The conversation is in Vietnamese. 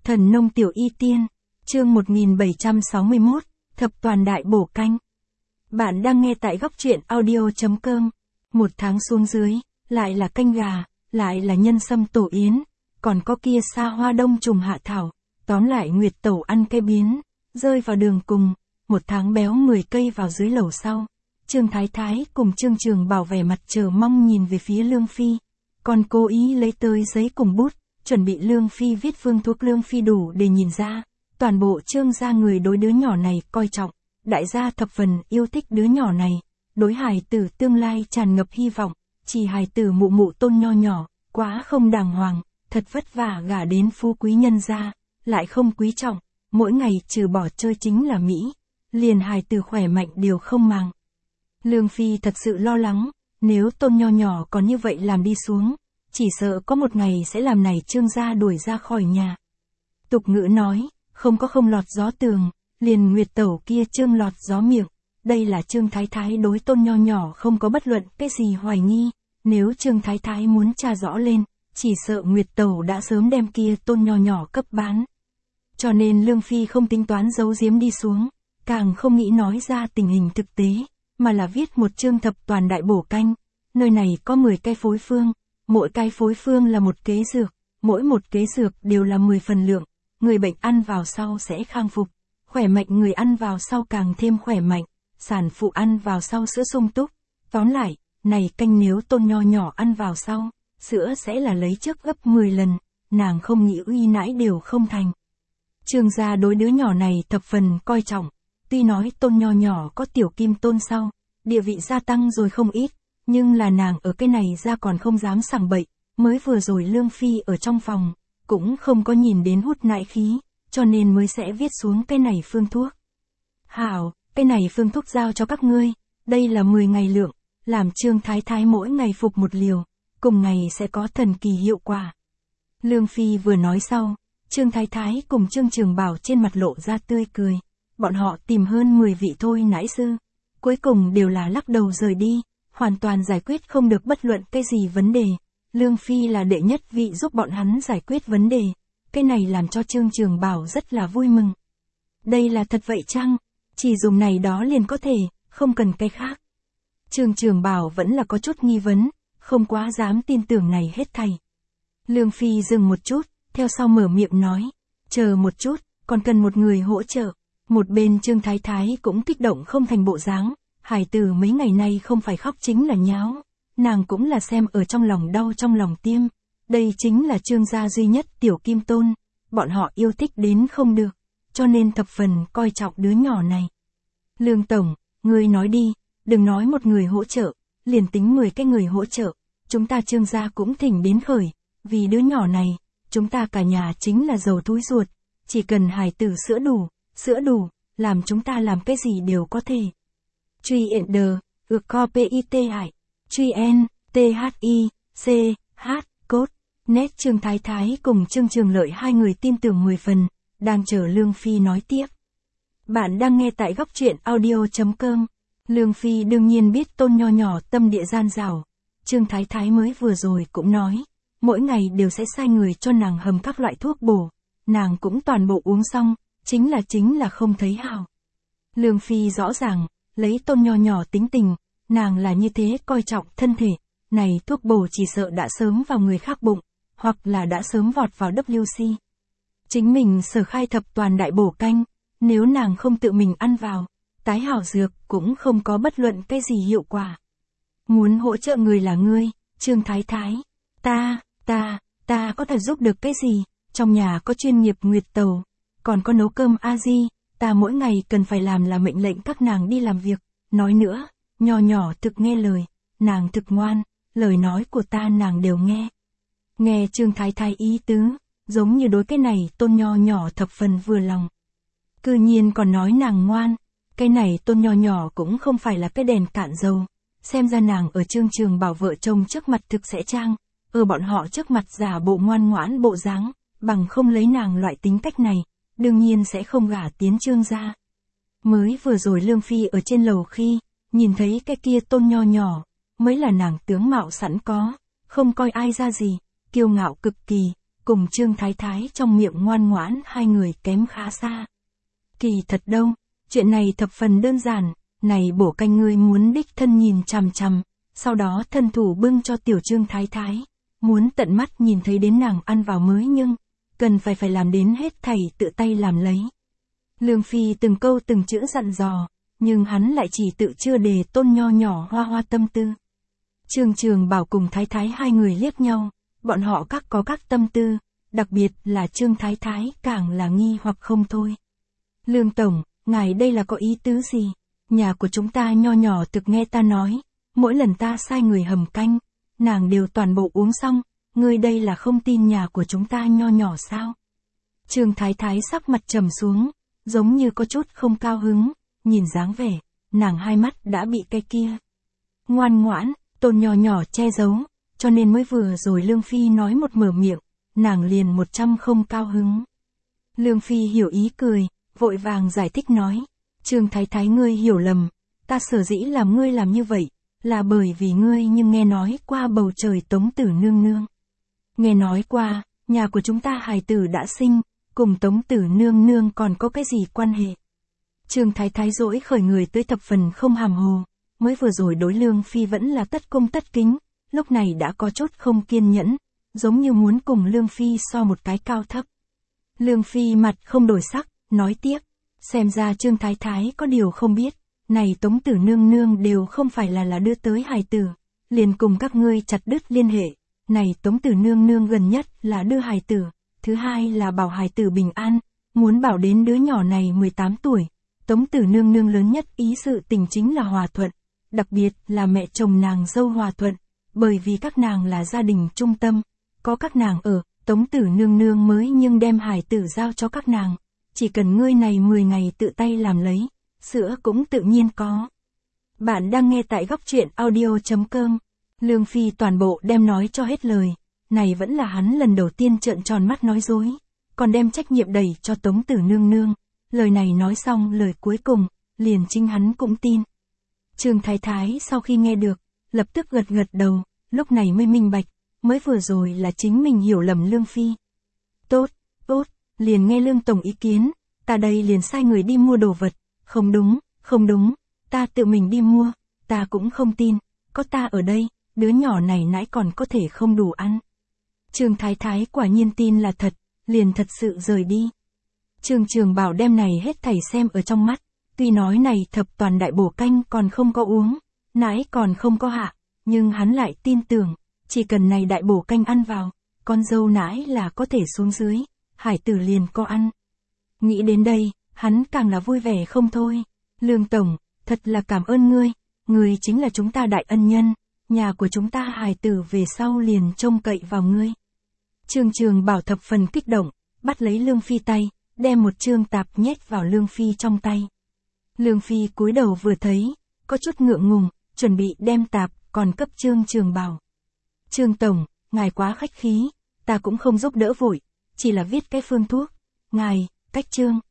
Thần nông tiểu y tiên, chương 1761, thập toàn đại bổ canh. Bạn đang nghe tại góc truyện audio.com. Một tháng xuống dưới, lại là canh gà, lại là nhân sâm tổ yến, còn có kia sa hoa đông trùng hạ thảo, tóm lại nguyệt tẩu ăn cây biến, rơi vào đường cùng, một tháng béo 10 cây vào dưới lầu sau. Trương Thái Thái cùng Trương Trường Bảo vẻ mặt chờ mong nhìn về phía Lương Phi, còn cố ý lấy tới giấy cùng bút, chuẩn bị Lương Phi viết phương thuốc. Lương Phi đủ để nhìn ra, toàn bộ Trương gia người đối đứa nhỏ này coi trọng, đại gia thập phần yêu thích đứa nhỏ này, đối hài tử tương lai tràn ngập hy vọng, chỉ hài tử mụ mụ tôn nho nhỏ, quá không đàng hoàng, thật vất vả gả đến phú quý nhân gia, lại không quý trọng, mỗi ngày trừ bỏ chơi chính là Mỹ, liền hài tử khỏe mạnh đều không màng. Lương Phi thật sự lo lắng, nếu tôn nho nhỏ còn như vậy làm đi xuống, chỉ sợ có một ngày sẽ làm này Trương gia đuổi ra khỏi nhà. Tục ngữ nói, không có không lọt gió tường, liền nguyệt tẩu kia Trương lọt gió miệng, đây là Trương Thái Thái đối tôn nho nhỏ không có bất luận cái gì hoài nghi, nếu Trương Thái Thái muốn tra rõ lên, chỉ sợ nguyệt tẩu đã sớm đem kia tôn nho nhỏ cấp bán. Cho nên Lương Phi không tính toán giấu giếm đi xuống, càng không nghĩ nói ra tình hình thực tế, mà là viết một chương thập toàn đại bổ canh, nơi này có 10 cây phối phương, mỗi cây phối phương là một kế dược, mỗi một kế dược đều là 10 phần lượng, người bệnh ăn vào sau sẽ khang phục, khỏe mạnh người ăn vào sau càng thêm khỏe mạnh, sản phụ ăn vào sau sữa sung túc, tóm lại, này canh nếu tôn nho nhỏ ăn vào sau, sữa sẽ là lấy trước gấp 10 lần, nàng không nghĩ uy nãi đều không thành. Trương gia đối đứa nhỏ này thập phần coi trọng, tuy nói tôn nho nhỏ có tiểu kim tôn sau, địa vị gia tăng rồi không ít, nhưng là nàng ở cái này ra còn không dám sảng bậy, mới vừa rồi Lương Phi ở trong phòng, cũng không có nhìn đến hút nại khí, cho nên mới sẽ viết xuống cái này phương thuốc. Hảo, cái này phương thuốc giao cho các ngươi, đây là 10 ngày lượng, làm Trương Thái Thái mỗi ngày phục một liều, cùng ngày sẽ có thần kỳ hiệu quả. Lương Phi vừa nói sau, Trương Thái Thái cùng Trương Trường Bảo trên mặt lộ ra tươi cười, bọn họ tìm hơn 10 vị thôi nãi sư, cuối cùng đều là lắc đầu rời đi, hoàn toàn giải quyết không được bất luận cái gì vấn đề. Lương Phi là đệ nhất vị giúp bọn hắn giải quyết vấn đề, cái này làm cho Trương Trường Bảo rất là vui mừng. Đây là thật vậy chăng? Chỉ dùng này đó liền có thể, không cần cái khác. Trương Trường Bảo vẫn là có chút nghi vấn, không quá dám tin tưởng này hết thảy. Lương Phi dừng một chút, theo sau mở miệng nói, chờ một chút, còn cần một người hỗ trợ. Một bên Trương Thái Thái cũng kích động không thành bộ dáng, hài tử mấy ngày nay không phải khóc chính là nháo, nàng cũng là xem ở trong lòng đau trong lòng tiêm, đây chính là Trương gia duy nhất tiểu kim tôn, bọn họ yêu thích đến không được, cho nên thập phần coi trọng đứa nhỏ này. Lương Tổng, ngươi nói đi, đừng nói một người hỗ trợ, liền tính 10 cái người hỗ trợ, chúng ta Trương gia cũng thỉnh đến khởi, vì đứa nhỏ này, chúng ta cả nhà chính là giàu túi ruột, chỉ cần hài tử sữa đủ, làm chúng ta làm cái gì đều có thể. Truy ện đờ, ược co PIT hải, truy en, THI, C, H, cốt, nét. Trương Thái Thái cùng Trương Trường Lợi hai người tin tưởng 10 phần, đang chờ Lương Phi nói tiếp. Bạn đang nghe tại góc truyện audio.com. Lương Phi đương nhiên biết tôn nho nhỏ tâm địa gian dảo, Trương Thái Thái mới vừa rồi cũng nói, mỗi ngày đều sẽ sai người cho nàng hầm các loại thuốc bổ, nàng cũng toàn bộ uống xong, chính là không thấy hào. Lương Phi rõ ràng, lấy tôn nho nhỏ tính tình, nàng là như thế coi trọng thân thể, này thuốc bổ chỉ sợ đã sớm vào người khác bụng, hoặc là đã sớm vọt vào WC. Chính mình sở khai thập toàn đại bổ canh, nếu nàng không tự mình ăn vào, tái hảo dược cũng không có bất luận cái gì hiệu quả. Muốn hỗ trợ người là ngươi, Trương Thái Thái, ta có thể giúp được cái gì, trong nhà có chuyên nghiệp nguyệt tàu, còn có nấu cơm a di, ta mỗi ngày cần phải làm là mệnh lệnh các nàng đi làm việc, nói nữa, nho nhỏ thực nghe lời, nàng thực ngoan, lời nói của ta nàng đều nghe. Nghe Trương Thái Thái ý tứ, giống như đối cái này tôn nho nhỏ thập phần vừa lòng. Cư nhiên còn nói nàng ngoan, cái này tôn nho nhỏ cũng không phải là cái đèn cạn dầu, xem ra nàng ở Trương Trường Bảo vợ chồng trước mặt thực sẽ trang, ở bọn họ trước mặt giả bộ ngoan ngoãn bộ dáng, bằng không lấy nàng loại tính cách này, đương nhiên sẽ không gả tiến Trương gia. Mới vừa rồi Lương Phi ở trên lầu khi, nhìn thấy cái kia tôn nho nhỏ, mới là nàng tướng mạo sẵn có, không coi ai ra gì, kiêu ngạo cực kỳ, cùng Trương Thái Thái trong miệng ngoan ngoãn hai người kém khá xa. Kỳ thật đâu, chuyện này thập phần đơn giản, này bổ canh ngươi muốn đích thân nhìn chằm chằm, sau đó thân thủ bưng cho tiểu Trương Thái Thái, muốn tận mắt nhìn thấy đến nàng ăn vào mới nhưng, cần phải làm đến hết thảy tự tay làm lấy. Lương Phi từng câu từng chữ dặn dò, nhưng hắn lại chỉ tự chưa đề tôn nho nhỏ hoa hoa tâm tư. Trương Trường Bảo cùng Thái Thái hai người liếc nhau, bọn họ các có các tâm tư, đặc biệt là Trương Thái Thái càng là nghi hoặc không thôi. Lương Tổng, ngài đây là có ý tứ gì? Nhà của chúng ta nho nhỏ thực nghe ta nói, mỗi lần ta sai người hầm canh, nàng đều toàn bộ uống xong, ngươi đây là không tin nhà của chúng ta nho nhỏ sao? Trương Thái Thái sắc mặt trầm xuống, giống như có chút không cao hứng, nhìn dáng vẻ, nàng hai mắt đã bị cái kia ngoan ngoãn, tôn nho nhỏ che giấu, cho nên mới vừa rồi Lương Phi nói một mở miệng, nàng liền 100 không cao hứng. Lương Phi hiểu ý cười, vội vàng giải thích nói, Trương Thái Thái ngươi hiểu lầm, ta sở dĩ làm ngươi làm như vậy, là bởi vì ngươi nhưng nghe nói qua bầu trời Tống Tử Nương Nương. Nghe nói qua, nhà của chúng ta hài tử đã sinh, cùng Tống Tử Nương Nương còn có cái gì quan hệ? Trương Thái Thái dỗi khởi người tới thập phần không hàm hồ, mới vừa rồi đối Lương Phi vẫn là tất cung tất kính, lúc này đã có chút không kiên nhẫn, giống như muốn cùng Lương Phi so một cái cao thấp. Lương Phi mặt không đổi sắc, nói tiếp, xem ra Trương Thái Thái có điều không biết, này Tống Tử Nương Nương đều không phải là đưa tới hài tử, liền cùng các ngươi chặt đứt liên hệ, này Tống Tử Nương Nương gần nhất là đưa hài tử, thứ hai là bảo hài tử bình an, muốn bảo đến đứa nhỏ này 18 tuổi, Tống Tử Nương Nương lớn nhất ý sự tình chính là hòa thuận, đặc biệt là mẹ chồng nàng dâu hòa thuận, bởi vì các nàng là gia đình trung tâm, có các nàng ở, Tống Tử Nương Nương mới nhưng đem hài tử giao cho các nàng, chỉ cần ngươi này 10 ngày tự tay làm lấy, sữa cũng tự nhiên có. Bạn đang nghe tại góc truyện audio.com, Lương Phi toàn bộ đem nói cho hết lời, này vẫn là hắn lần đầu tiên trợn tròn mắt nói dối, còn đem trách nhiệm đẩy cho Tống Tử Nương Nương, lời này nói xong lời cuối cùng, liền chính hắn cũng tin. Trương Thái Thái sau khi nghe được, lập tức gật gật đầu, lúc này mới minh bạch, mới vừa rồi là chính mình hiểu lầm Lương Phi. Tốt, liền nghe Lương Tổng ý kiến, ta đây liền sai người đi mua đồ vật, không đúng, ta tự mình đi mua, ta cũng không tin, có ta ở đây, đứa nhỏ này nãy còn có thể không đủ ăn. Trương Thái Thái quả nhiên tin là thật, liền thật sự rời đi. Trương Trường Bảo đem này hết thảy xem ở trong mắt, tuy nói này thập toàn đại bổ canh còn không có uống, nãy còn không có hạ, nhưng hắn lại tin tưởng, chỉ cần này đại bổ canh ăn vào, con dâu nãy là có thể xuống dưới, hải tử liền có ăn. Nghĩ đến đây, hắn càng là vui vẻ không thôi. Lương Tổng, thật là cảm ơn ngươi chính là chúng ta đại ân nhân, nhà của chúng ta hài tử về sau liền trông cậy vào ngươi. Trương Trường Bảo thập phần kích động, bắt lấy Lương Phi tay, đem một trương tạp nhét vào Lương Phi trong tay. Lương Phi cúi đầu vừa thấy, có chút ngượng ngùng, chuẩn bị đem tạp, còn cấp Trương Trường Bảo. Trương Tổng, ngài quá khách khí, ta cũng không giúp đỡ vội, chỉ là viết cái phương thuốc, ngài, cách Trương